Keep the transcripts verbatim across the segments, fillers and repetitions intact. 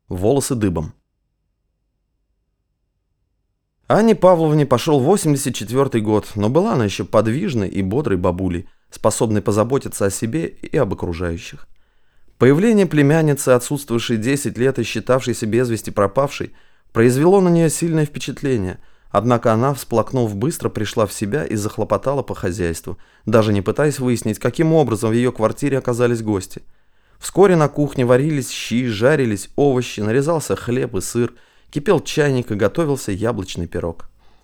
Волосы дыбом. Анне Павловне пошел восемьдесят четвёртый год, но была она еще подвижной и бодрой бабулей, способной позаботиться о себе и об окружающих. Появление племянницы, отсутствовавшей десять лет и считавшейся без вести пропавшей, произвело на нее сильное впечатление, однако она, всплакнув, быстро пришла в себя и захлопотала по хозяйству, даже не пытаясь выяснить, каким образом в ее квартире оказались гости. Вскоре на кухне варились щи, жарились овощи, нарезался хлеб и сыр, кипел чайник и готовился яблочный пирог.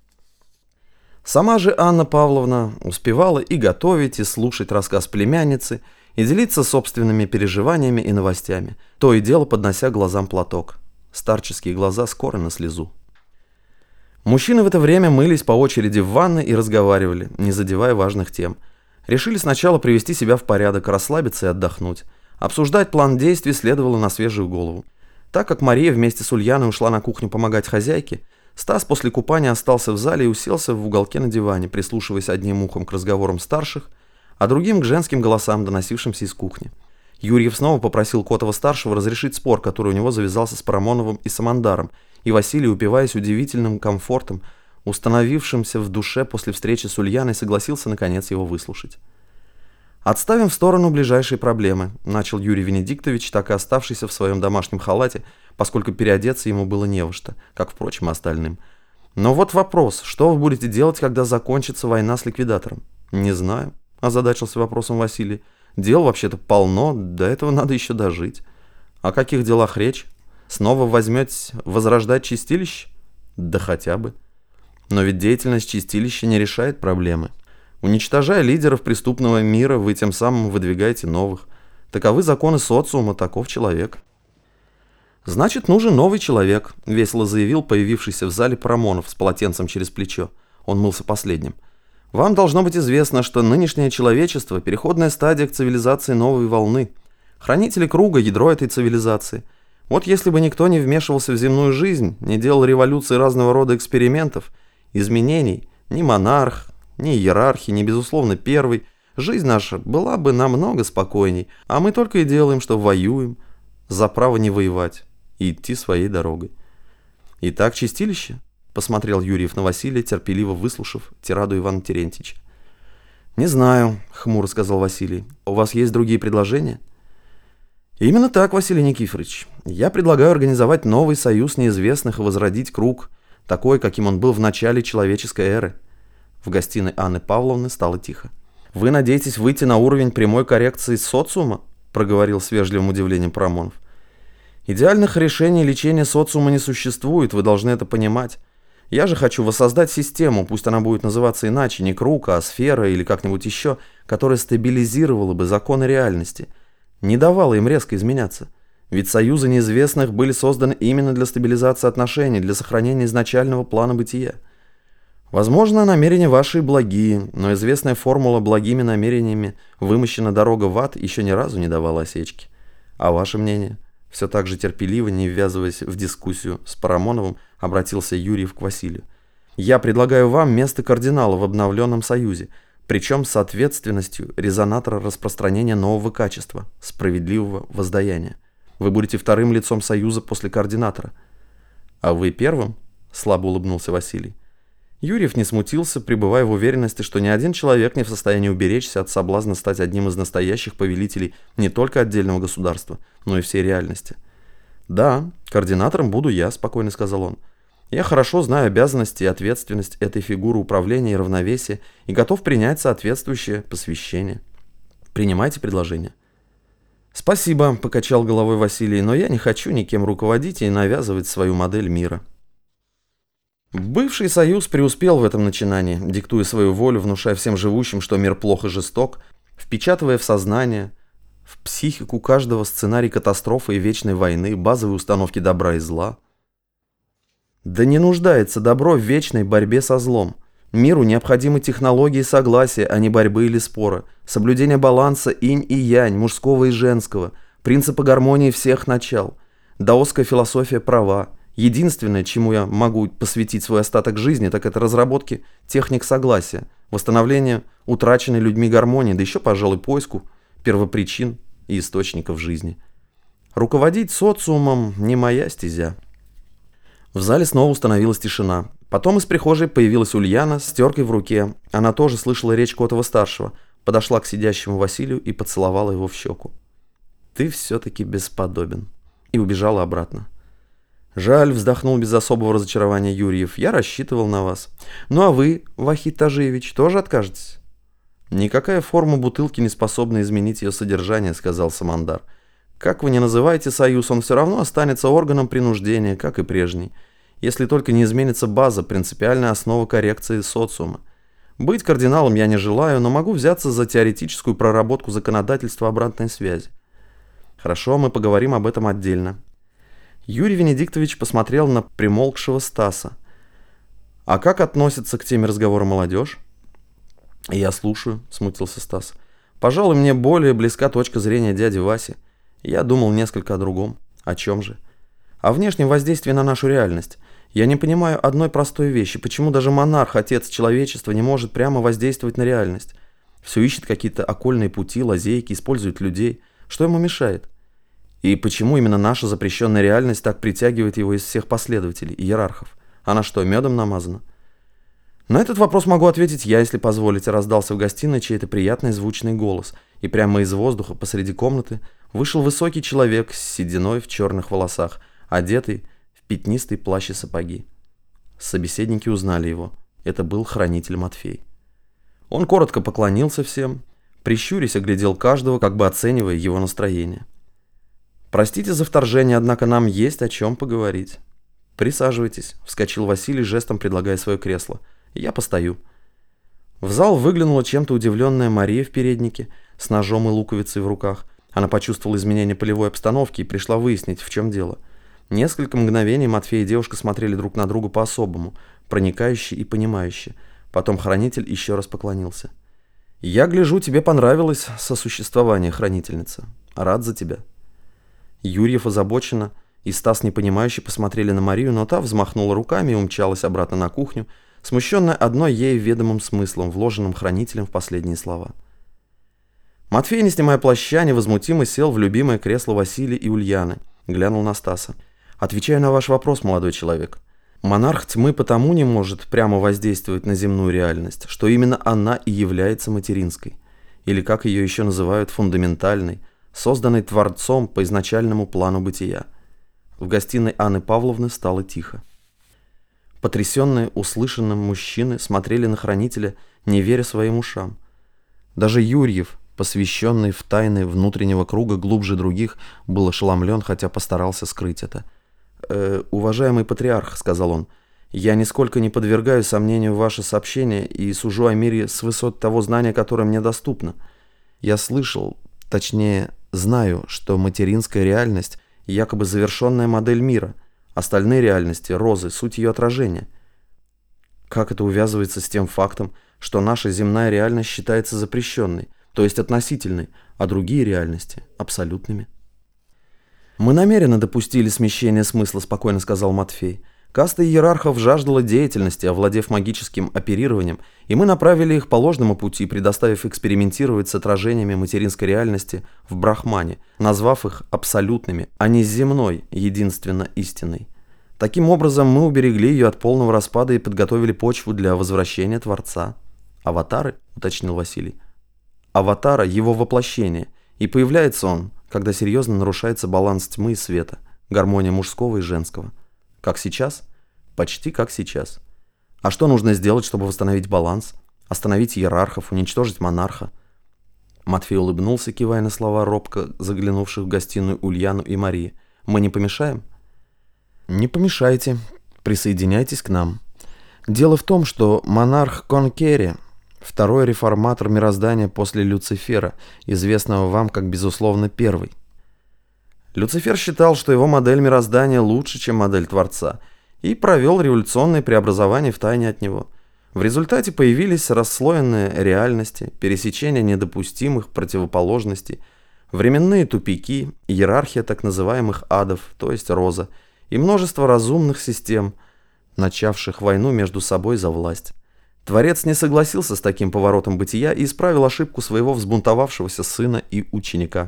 Сама же Анна Павловна успевала и готовить, и слушать рассказ племянницы, и делиться собственными переживаниями и новостями, то и дело поднося глазам платок. Старческие глаза скоро на слезу. Мужчины в это время мылись по очереди в ванной и разговаривали, не задевая важных тем. Решили сначала привести себя в порядок, расслабиться и отдохнуть. Обсуждать план действий следовало на свежую голову. Так как Мария вместе с Ульяной ушла на кухню помогать хозяйке, Стас после купания остался в зале и уселся в уголке на диване, прислушиваясь одним ухом к разговорам старших, а другим к женским голосам, доносившимся из кухни. Юрьев снова попросил Котова-старшего разрешить спор, который у него завязался с Парамоновым и Самандаром, и Василий, упиваясь удивительным комфортом, установившимся в душе после встречи с Ульяной, согласился наконец его выслушать. «Отставим в сторону ближайшие проблемы», – начал Юрий Венедиктович, так и оставшийся в своем домашнем халате, поскольку переодеться ему было не во что, как, впрочем, и остальным. «Но вот вопрос, что вы будете делать, когда закончится война с ликвидатором?» «Не знаю», – озадачился вопросом Василий. «Дел вообще-то полно, до этого надо еще дожить». «О каких делах речь? Снова возьметесь возрождать чистилище?» «Да хотя бы». «Но ведь деятельность чистилища не решает проблемы. Уничтожая лидеров преступного мира, вы тем самым выдвигаете новых. Таковы законы социума, таков человек». «Значит, нужен новый человек», — весело заявил появившийся в зале Парамонов с полотенцем через плечо. Он мылся последним. «Вам должно быть известно, что нынешнее человечество — переходная стадия к цивилизации новой волны. Хранители круга — ядро этой цивилизации. Вот если бы никто не вмешивался в земную жизнь, не делал революции разного рода экспериментов, изменений, ни монарх, ни иерархии, ни, безусловно, первый, жизнь наша была бы намного спокойней, а мы только и делаем, что воюем за право не воевать и идти своей дорогой». «Итак, чистилище?» — посмотрел Юрьев на Василия, терпеливо выслушав тираду Ивана Терентьевича. «Не знаю», — хмуро сказал Василий. «У вас есть другие предложения?» «Именно так, Василий Никифорович. Я предлагаю организовать новый союз неизвестных и возродить круг, такой, каким он был в начале человеческой эры». В гостиной Анны Павловны стало тихо. «Вы надеетесь выйти на уровень прямой коррекции социума?» – проговорил с вежливым удивлением Парамонов. «Идеальных решений лечения социума не существует, вы должны это понимать. Я же хочу воссоздать систему, пусть она будет называться иначе, не круг, а сфера или как-нибудь еще, которая стабилизировала бы законы реальности, не давала им резко изменяться. Ведь союзы неизвестных были созданы именно для стабилизации отношений, для сохранения изначального плана бытия. Возможно, намерения ваши благие, но известная формула благими намерениями вымощена дорога в ад еще ни разу не давала осечки. А ваше мнение?» Все так же терпеливо, не ввязываясь в дискуссию с Парамоновым, обратился Юрьев к Василию. «Я предлагаю вам место кардинала в обновленном союзе, причем с ответственностью резонатора распространения нового качества, справедливого воздаяния. Вы будете вторым лицом союза после координатора». «А вы первым?» – слабо улыбнулся Василий. Юрьев не смутился, пребывая в уверенности, что ни один человек не в состоянии уберечься от соблазна стать одним из настоящих повелителей не только отдельного государства, но и всей реальности. «Да, координатором буду я», – спокойно сказал он. «Я хорошо знаю обязанности и ответственность этой фигуры управления и равновесия и готов принять соответствующее посвящение. Принимайте предложение». «Спасибо», – покачал головой Василий, – «но я не хочу никем руководить и навязывать свою модель мира». Бывший союз преуспел в этом начинании, диктуя свою волю, внушая всем живущим, что мир плох и жесток, впечатывая в сознание, в психику каждого сценарий катастрофы и вечной войны, базовые установки добра и зла. Да не нуждается добро в вечной борьбе со злом. Миру необходимы технологии согласия, а не борьбы или спора, соблюдение баланса инь и янь, мужского и женского, принципы гармонии всех начал, даосская философия права. Единственное, чему я могу посвятить свой остаток жизни, так это разработке техник согласия, восстановление утраченной людьми гармонии, да еще, пожалуй, поиску первопричин и источников жизни. Руководить социумом не моя стезя. В зале снова установилась тишина. Потом из прихожей появилась Ульяна с теркой в руке. Она тоже слышала речь Котова-старшего. Подошла к сидящему Василию и поцеловала его в щеку. «Ты все-таки бесподобен». И убежала обратно. «Жаль», — вздохнул без особого разочарования Юрьев. «Я рассчитывал на вас. Ну а вы, Вахид Тажиевич, тоже откажетесь?» «Никакая форма бутылки не способна изменить ее содержание», — сказал Самандар. «Как вы ни называете союз, он все равно останется органом принуждения, как и прежний. Если только не изменится база, принципиальная основа коррекции социума. Быть кардиналом я не желаю, но могу взяться за теоретическую проработку законодательства обратной связи. Хорошо, мы поговорим об этом отдельно». Юрий Венедиктович посмотрел на примолкшего Стаса. «А как относится к теме разговора молодежь?» «Я слушаю», — смутился Стас. «Пожалуй, мне более близка точка зрения дяди Васи. Я думал несколько о другом». «О чем же?» «О внешнем воздействии на нашу реальность. Я не понимаю одной простой вещи. Почему даже монарх, отец человечества, не может прямо воздействовать на реальность? Все ищет какие-то окольные пути, лазейки, использует людей. Что ему мешает? И почему именно наша запрещенная реальность так притягивает его из всех последователей, иерархов? Она что, медом намазана?» «На этот вопрос могу ответить я, если позволите», — раздался в гостиной чей-то приятный звучный голос, и прямо из воздуха посреди комнаты вышел высокий человек с сединой в черных волосах, одетый в пятнистый плащ и сапоги. Собеседники узнали его. Это был хранитель Матфей. Он коротко поклонился всем, прищурясь, оглядел каждого, как бы оценивая его настроение. «Простите за вторжение, однако нам есть о чем поговорить». «Присаживайтесь», — вскочил Василий, жестом предлагая свое кресло. «Я постою». В зал выглянула чем-то удивленная Мария в переднике, с ножом и луковицей в руках. Она почувствовала изменение полевой обстановки и пришла выяснить, в чем дело. Несколько мгновений Матфей и девушка смотрели друг на друга по-особому, проникающе и понимающе. Потом хранитель еще раз поклонился. «Я гляжу, тебе понравилось сосуществование, хранительница. Рад за тебя». Юрьев озабоченно и Стас непонимающе посмотрели на Марию, но та взмахнула руками и умчалась обратно на кухню, смущенная одной ей ведомым смыслом, вложенным хранителем в последние слова. Матфей, не снимая плаща, невозмутимо сел в любимое кресло Василия и Ульяны, глянул на Стаса. «Отвечаю на ваш вопрос, молодой человек. Монарх тьмы потому не может прямо воздействовать на земную реальность, что именно она и является материнской, или, как ее еще называют, фундаментальной, созданной Творцом по изначальному плану бытия». В гостиной Анны Павловны стало тихо. Потрясенные услышанным мужчины смотрели на хранителя, не веря своим ушам. Даже Юрьев, посвященный в тайны внутреннего круга глубже других, был ошеломлен, хотя постарался скрыть это. «Э, «Уважаемый патриарх», — сказал он, — «я нисколько не подвергаю сомнению ваше сообщение и сужу о мире с высот того знания, которое мне доступно. Я слышал, точнее, знаю, что материнская реальность — якобы завершенная модель мира, остальные реальности, розы, суть ее отражения. Как это увязывается с тем фактом, что наша земная реальность считается запрещенной, то есть относительной, а другие реальности – абсолютными?» «Мы намеренно допустили смещение смысла», – спокойно сказал Матфей. «Каста иерархов жаждала деятельности, овладев магическим оперированием, и мы направили их по ложному пути, предоставив экспериментировать с отражениями материнской реальности в Брахмане, назвав их абсолютными, а не земной, единственно истинной. Таким образом, мы уберегли ее от полного распада и подготовили почву для возвращения Творца». «Аватары?» – уточнил Василий. «Аватара – его воплощение, и появляется он, когда серьезно нарушается баланс тьмы и света, гармония мужского и женского. Как сейчас? Почти как сейчас. А что нужно сделать, чтобы восстановить баланс? Остановить иерархов, уничтожить монарха?» Матфей улыбнулся, кивая на слова робко заглянувших в гостиную Ульяну и Марии. «Мы не помешаем?» «Не помешайте. Присоединяйтесь к нам. Дело в том, что монарх Конкери, второй реформатор мироздания после Люцифера, известного вам как, безусловно, первый. Люцифер считал, что его модель мироздания лучше, чем модель Творца, и провел революционные преобразования втайне от него. В результате появились расслоенные реальности, пересечения недопустимых противоположностей, временные тупики, иерархия так называемых адов, то есть роза, и множество разумных систем, начавших войну между собой за власть. Творец не согласился с таким поворотом бытия и исправил ошибку своего взбунтовавшегося сына и ученика,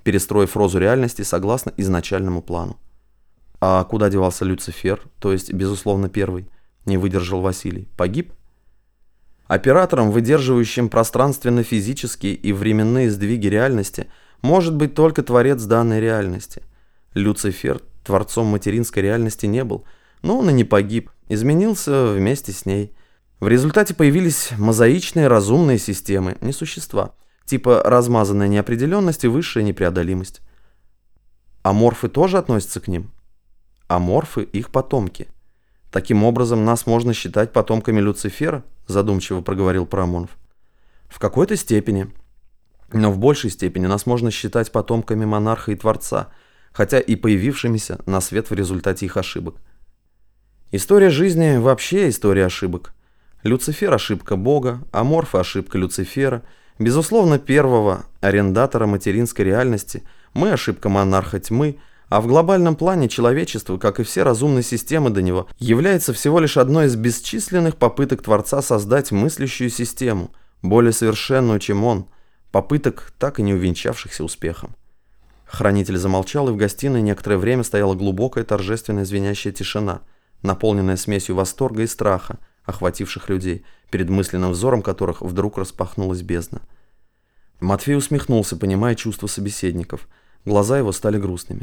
перестроив розу реальности согласно изначальному плану. А куда девался Люцифер, то есть, безусловно, первый? Не выдержал Василий. Погиб? Оператором, выдерживающим пространственно-физические и временные сдвиги реальности, может быть только творец данной реальности. Люцифер творцом материнской реальности не был, но он и не погиб, изменился вместе с ней. В результате появились мозаичные разумные системы, не существа, типа размазанная неопределенность и высшая непреодолимость. Аморфы тоже относятся к ним? Аморфы – их потомки. Таким образом, нас можно считать потомками Люцифера, задумчиво проговорил Парамонов. В какой-то степени. Но в большей степени нас можно считать потомками монарха и творца, хотя и появившимися на свет в результате их ошибок. История жизни вообще история ошибок. Люцифер – ошибка Бога, аморфы – ошибка Люцифера, безусловно, первого арендатора материнской реальности, мы – ошибка монарха тьмы, а в глобальном плане человечество, как и все разумные системы до него, является всего лишь одной из бесчисленных попыток Творца создать мыслящую систему, более совершенную, чем он, попыток, так и не увенчавшихся успехом. Хранитель замолчал, и в гостиной некоторое время стояла глубокая торжественная звенящая тишина, наполненная смесью восторга и страха, охвативших людей, перед мысленным взором которых вдруг распахнулась бездна. Матвей усмехнулся, понимая чувства собеседников. Глаза его стали грустными.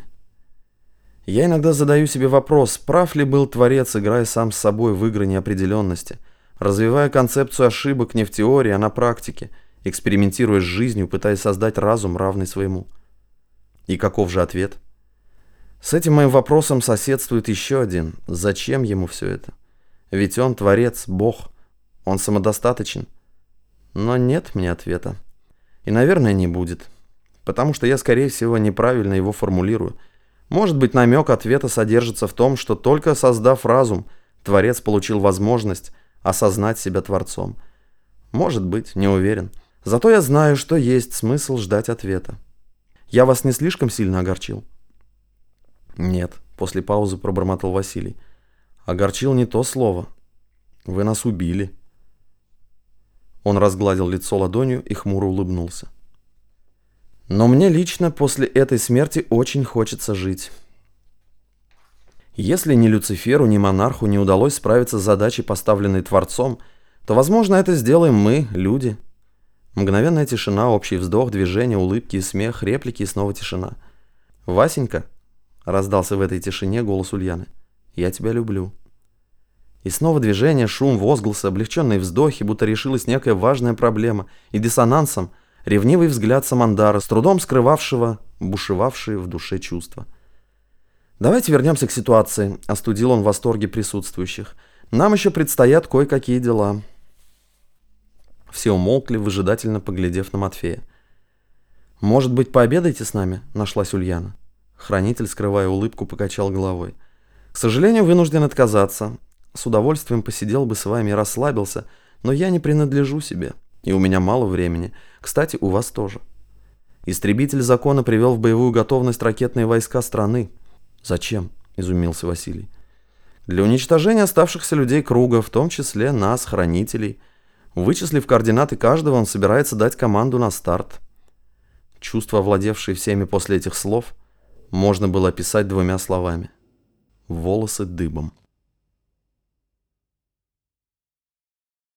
Я иногда задаю себе вопрос, прав ли был Творец, играя сам с собой в игры неопределенности, развивая концепцию ошибок не в теории, а на практике, экспериментируя с жизнью, пытаясь создать разум, равный своему. И каков же ответ? С этим моим вопросом соседствует еще один. Зачем ему все это? Ведь он Творец, Бог. Он самодостаточен. Но нет мне ответа. И, наверное, не будет. Потому что я, скорее всего, неправильно его формулирую. Может быть, намек ответа содержится в том, что только создав разум, Творец получил возможность осознать себя Творцом. Может быть, не уверен. Зато я знаю, что есть смысл ждать ответа. Я вас не слишком сильно огорчил? Нет, после паузы пробормотал Василий. Огорчил не то слово. Вы нас убили. Он разгладил лицо ладонью и хмуро улыбнулся. Но мне лично после этой смерти очень хочется жить. Если ни Люциферу, ни монарху не удалось справиться с задачей, поставленной Творцом, то, возможно, это сделаем мы, люди. Мгновенная тишина, общий вздох, движение, улыбки и смех, реплики и снова тишина. «Васенька», — раздался в этой тишине голос Ульяны, — «я тебя люблю». И снова движение, шум, возгласы, облегченные вздохи, будто решилась некая важная проблема, и диссонансом ревнивый взгляд Самандара, с трудом скрывавшего бушевавшие в душе чувства. «Давайте вернемся к ситуации», — остудил он в восторге присутствующих. «Нам еще предстоят кое-какие дела». Все умолкли, выжидательно поглядев на Матфея. «Может быть, пообедаете с нами?» — нашлась Ульяна. Хранитель, скрывая улыбку, покачал головой. «К сожалению, вынужден отказаться. С удовольствием посидел бы с вами и расслабился, но я не принадлежу себе, и у меня мало времени. Кстати, у вас тоже. Истребитель закона привел в боевую готовность ракетные войска страны». «Зачем?» — изумился Василий. «Для уничтожения оставшихся людей круга, в том числе нас, хранителей. Вычислив координаты каждого, он собирается дать команду на старт». Чувства, овладевшие всеми после этих слов, можно было описать двумя словами. Волосы дыбом.